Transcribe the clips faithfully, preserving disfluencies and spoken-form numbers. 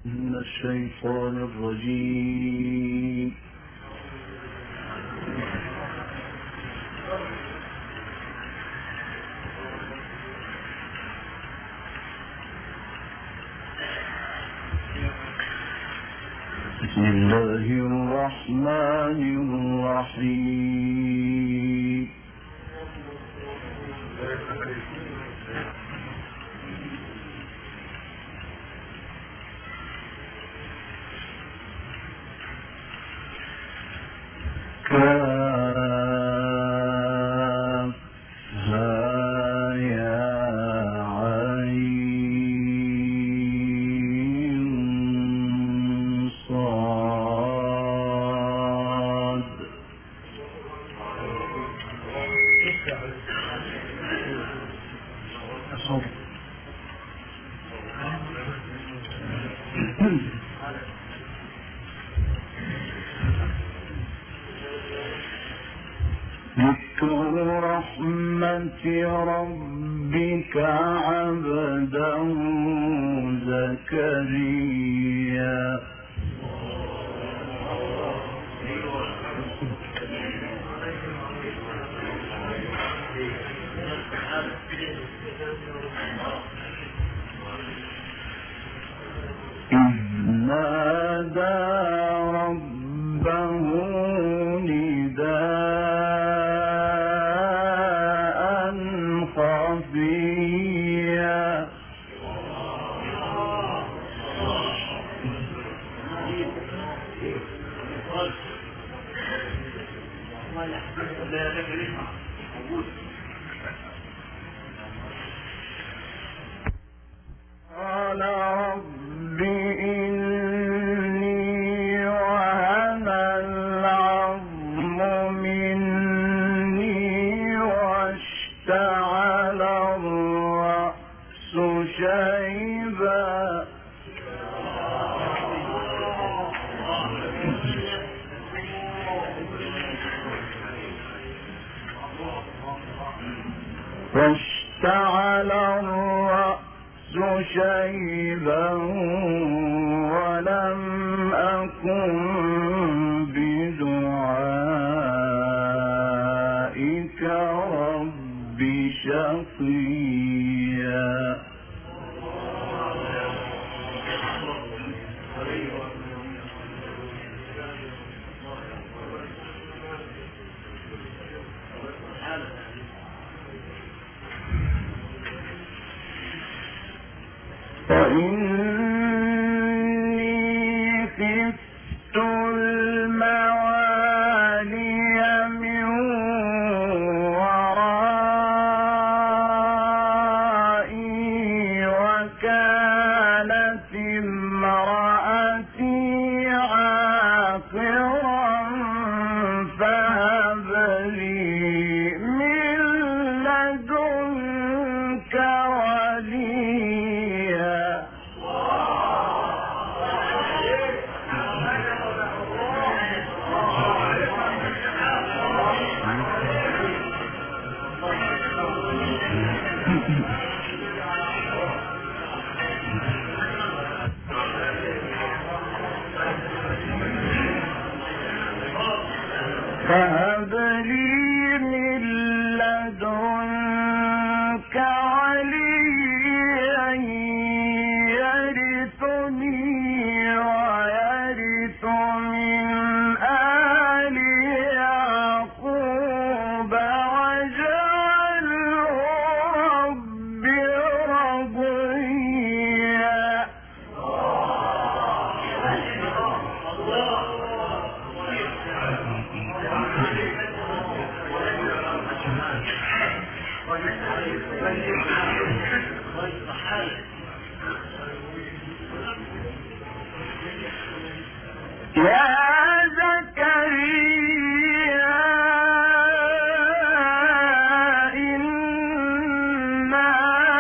من الشيطان الرجيم. بسم الله الرحمن الرحيم. ذكر رحمة ربك عبده زكريا. إذ نادى ربه نداء خفيا. قال رب إني وهن العظم مني واشتعل الرأس شيبا. واشتعل الرأس شيبا ولم أكن بدعائك رب شقيا. وإني خفت الموالي من ورائي وكانت امرأتي عاقرا فهب لي من لدنك وليا. فهب لي من لدنك وليا يرثني ويرث من آل يعقوب واجعله رب رضيا. يا زكريا إنا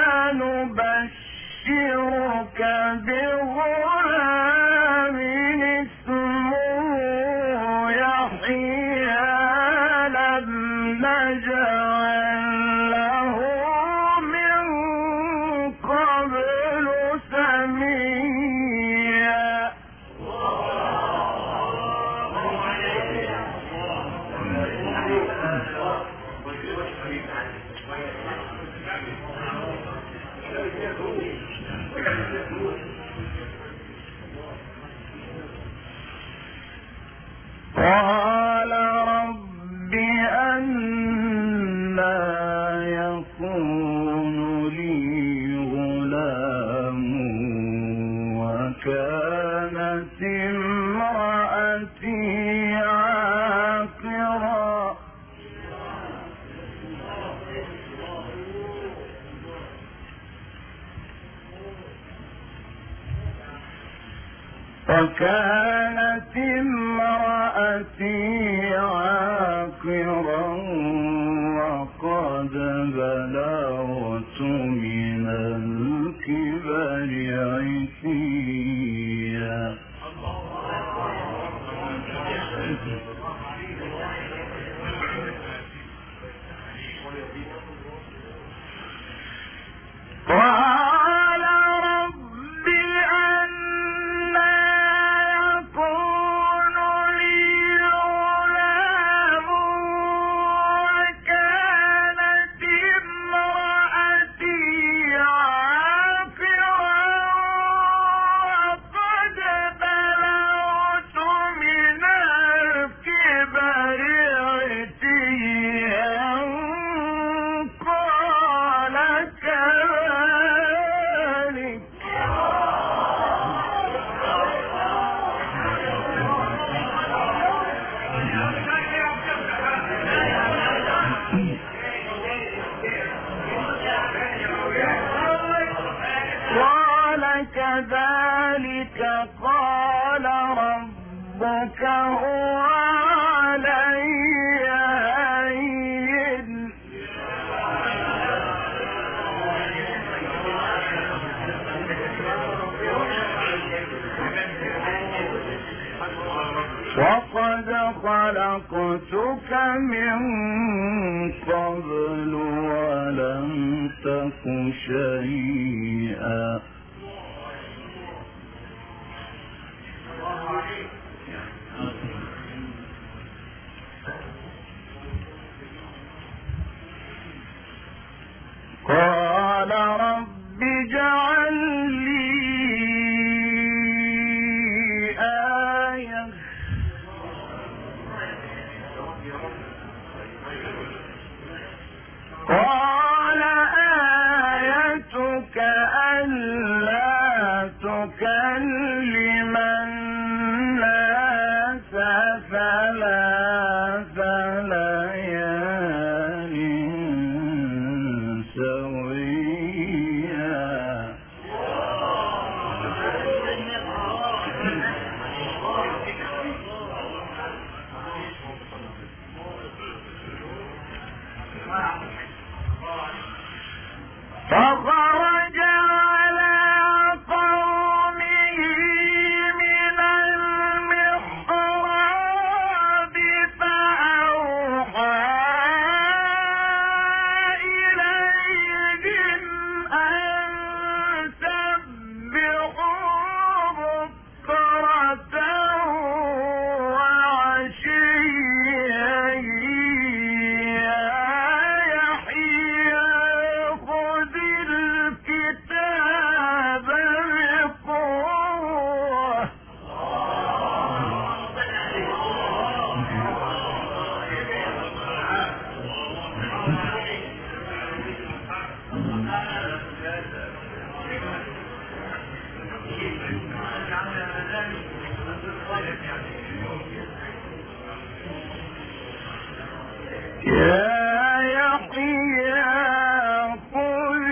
نبشرك بغلام اسمه يحيى لم نجعل له من قبل سميا. قال رب أنى يكون لي غلام وكانت امرأتي عاقرا وكانت امرأتي عاقرا وقد بلغت من الكبر عتيا قال رب أنى يكون لي غلام وكانت امرأتي عاقرا وقد بلغت من الكبر عتيا قال كذلك قال كذلك قال ربك هو علي هين وقد خلقتك من قبل ولم تك شيئا قال رب اجعل لي آية قال آيتك ألا تكلم الناس ثلاث ليال سويا فخرج على قومه من المحراب فأوحى إليهم أن سبحوا بكرة وعشيا يا يحيى خذ الكتاب بقوة يا يحيى خذ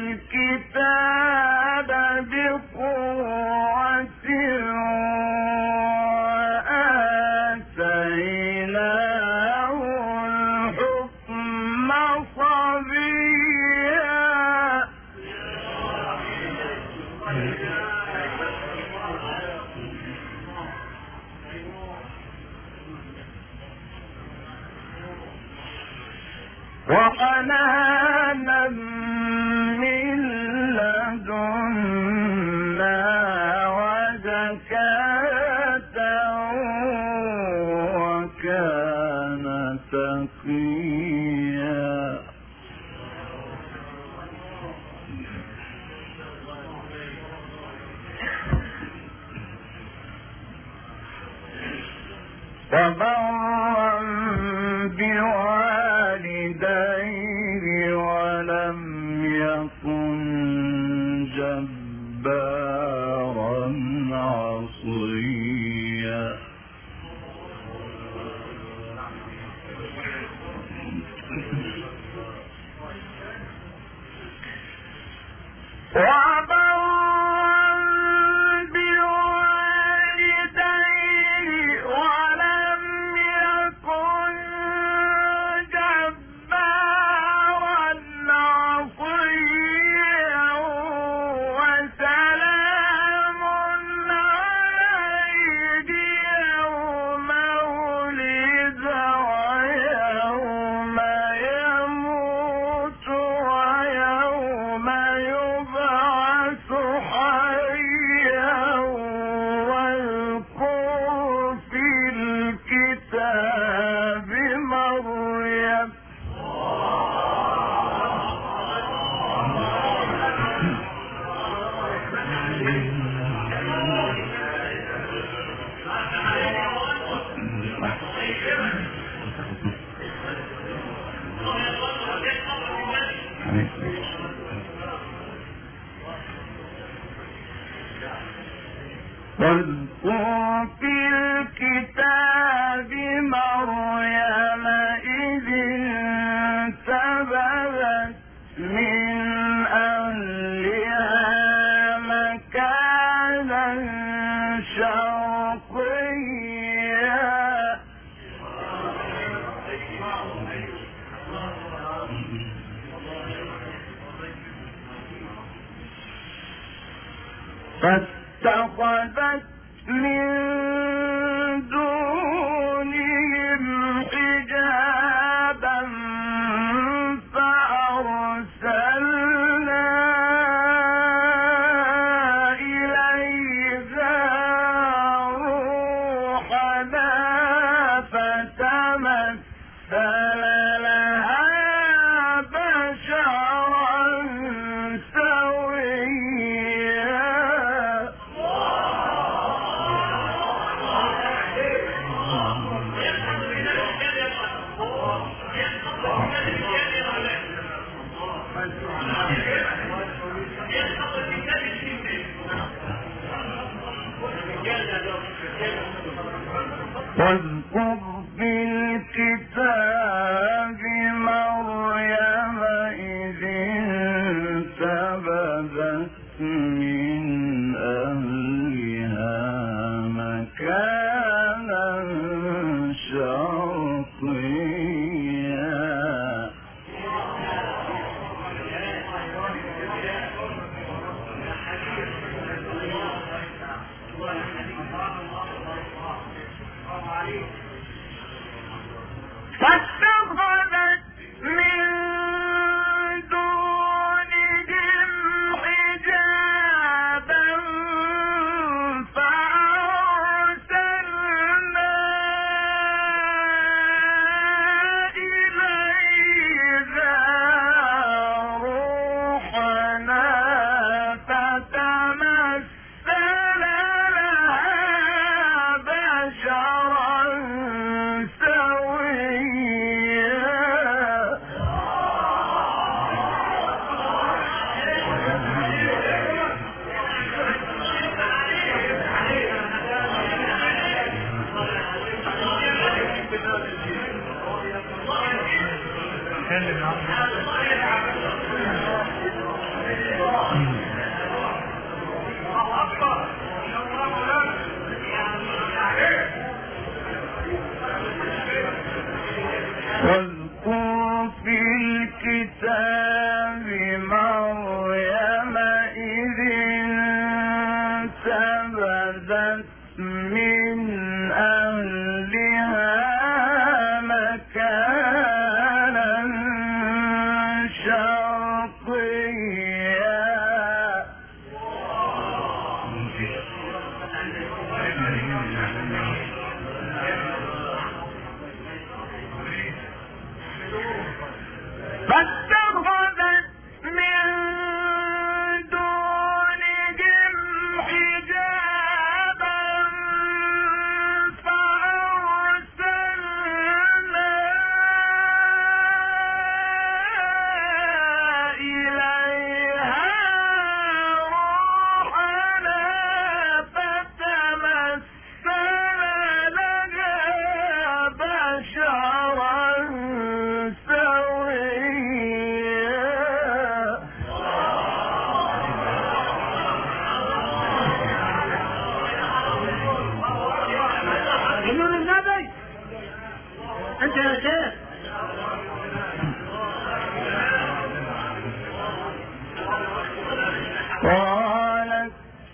الكتاب بقوة وآتيناه الحكم صبيا وحنانا من لدنا وزكاة وكان تقيا ولم يكن جبارا عصيا. واذكر في الكتاب مريم إذ انتبذت من أهلها مكانا شرقيا فاتخذت من دونهم حجابا فأرسلنا إليها روحنا فتمثل لها بشرا سويا. واذكر في الكتاب مريم إذ انتبذت من أهلها مكانا شرقيا فاتخذت من دونهم حجابا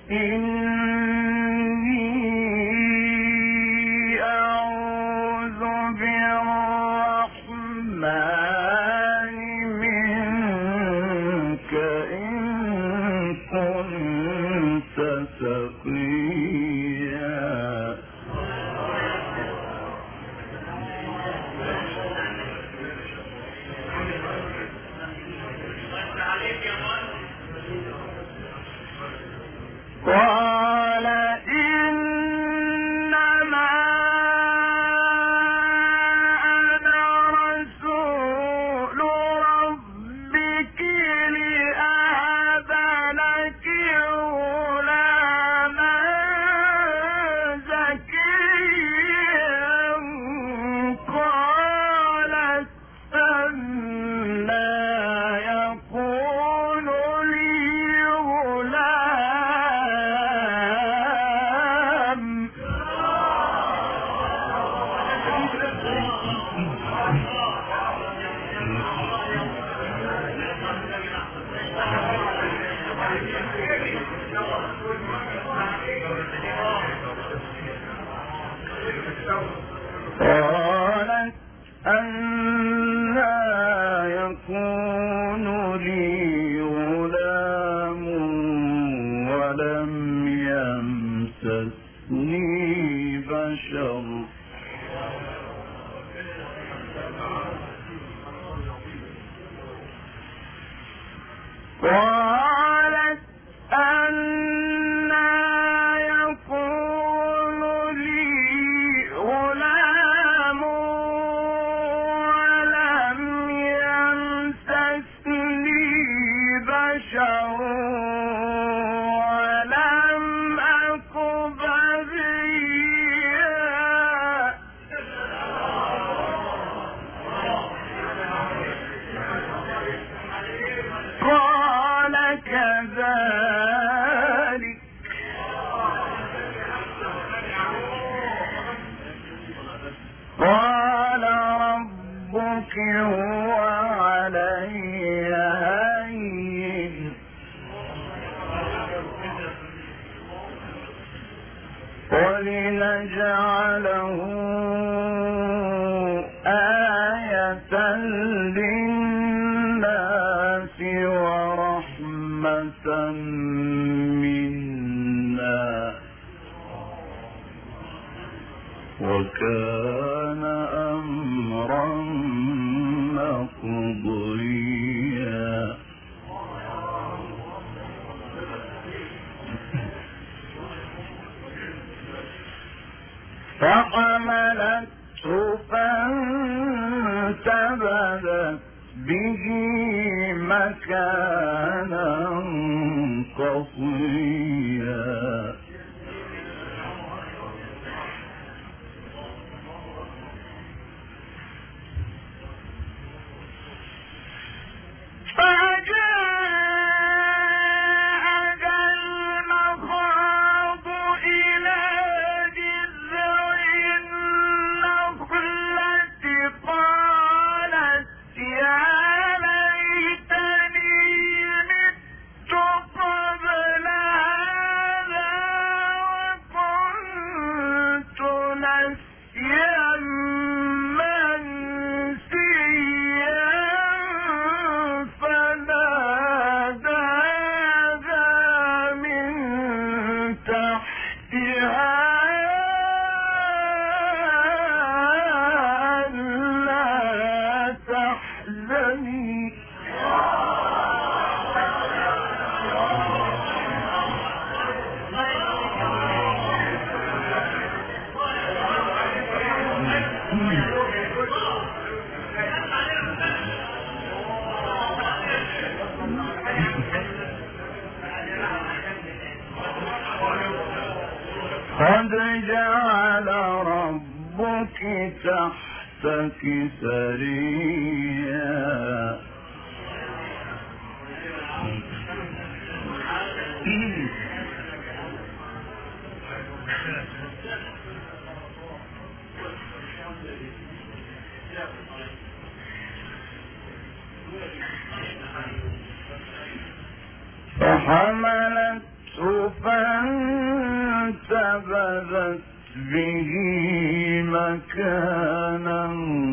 قالت أنى يكون لي غلام ولم يمسسني بشر قالت أنى يكون لي غلام ولم يمسسني بشر ولم أك بغيا قال كذلك قال ربك هو علي هين ولنجعله آية للناس ورحمة منا وكان أمرا مقضيا فحملته فانتبذت به مكانا قصيا قد جعل ربك تحتك سريا فحملته فانتبذت به مكانا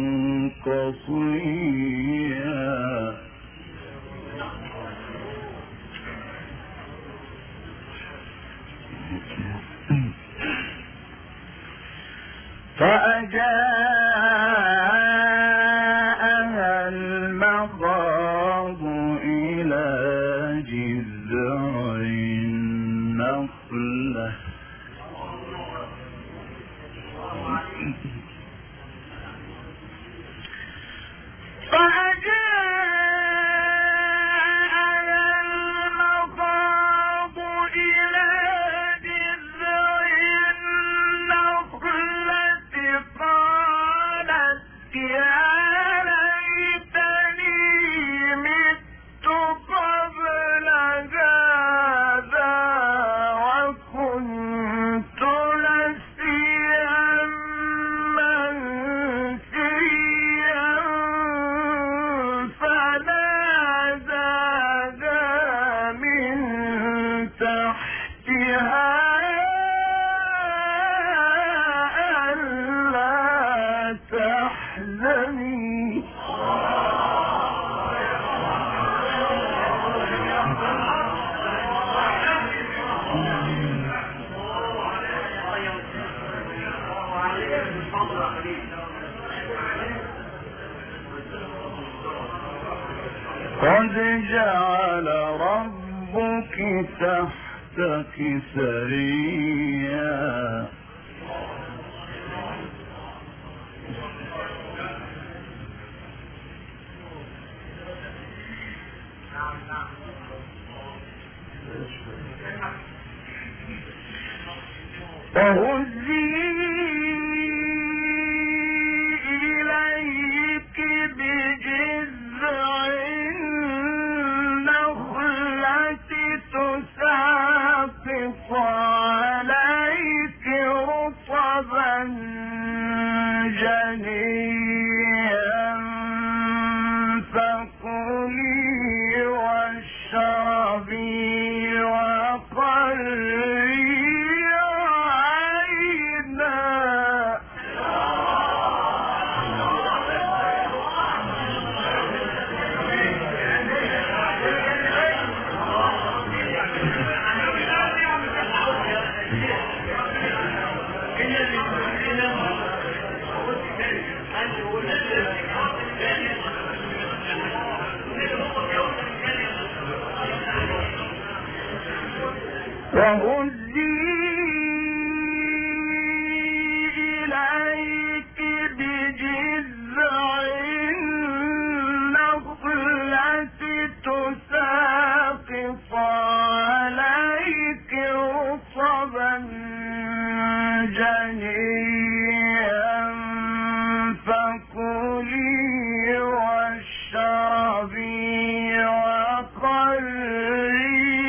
قصيا فأجاءها المخاض إلى جذع النخلة قد جعل ربك تحتك سريا وهزي إليك بجذع النخلة تساقط عليك رطبا جنيا فكلي واشربي وقري وهزي إليك بجذع النخلة تساقط عليك رطبا جنيا فكلي واشربي وقري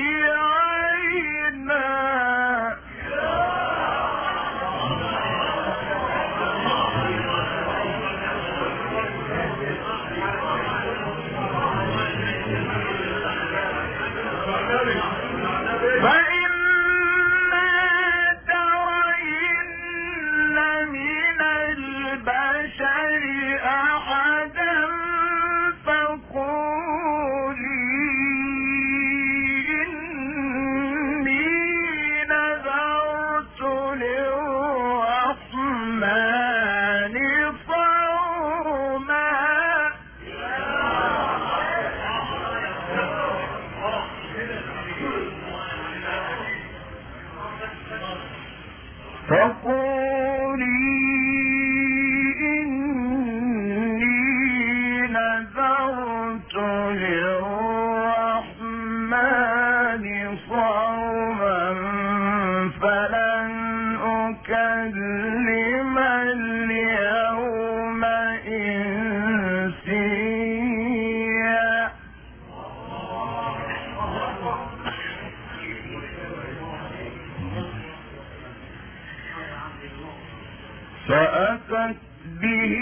فقولي إني نذرت للرحمن صوما فلن أكلم اليوم إنسيا فأتت به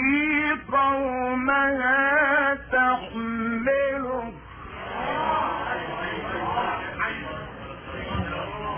قومها تحمله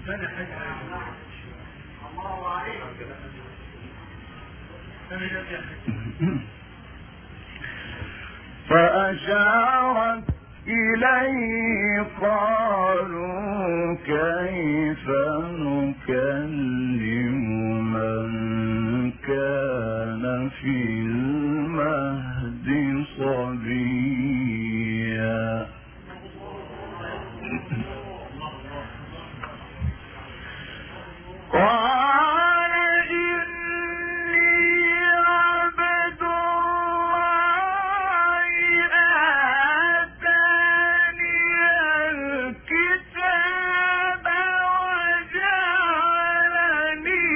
فأشارت إليه قالوا كيف نكلم من كان في المهد صبيا قال إني عبد الله آتاني الكتاب وجعلني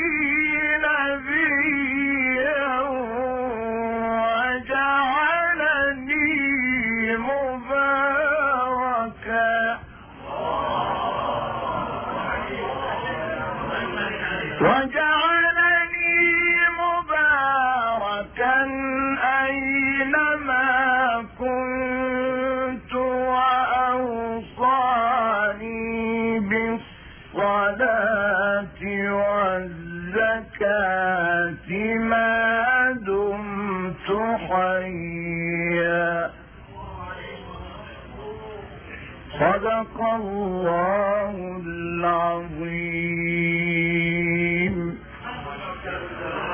نبيا وجعلني مباركا وجعلني مباركا أينما كنت وأوصاني بالصلاة والزكاة ما دمت حيا صدق الله العظيم.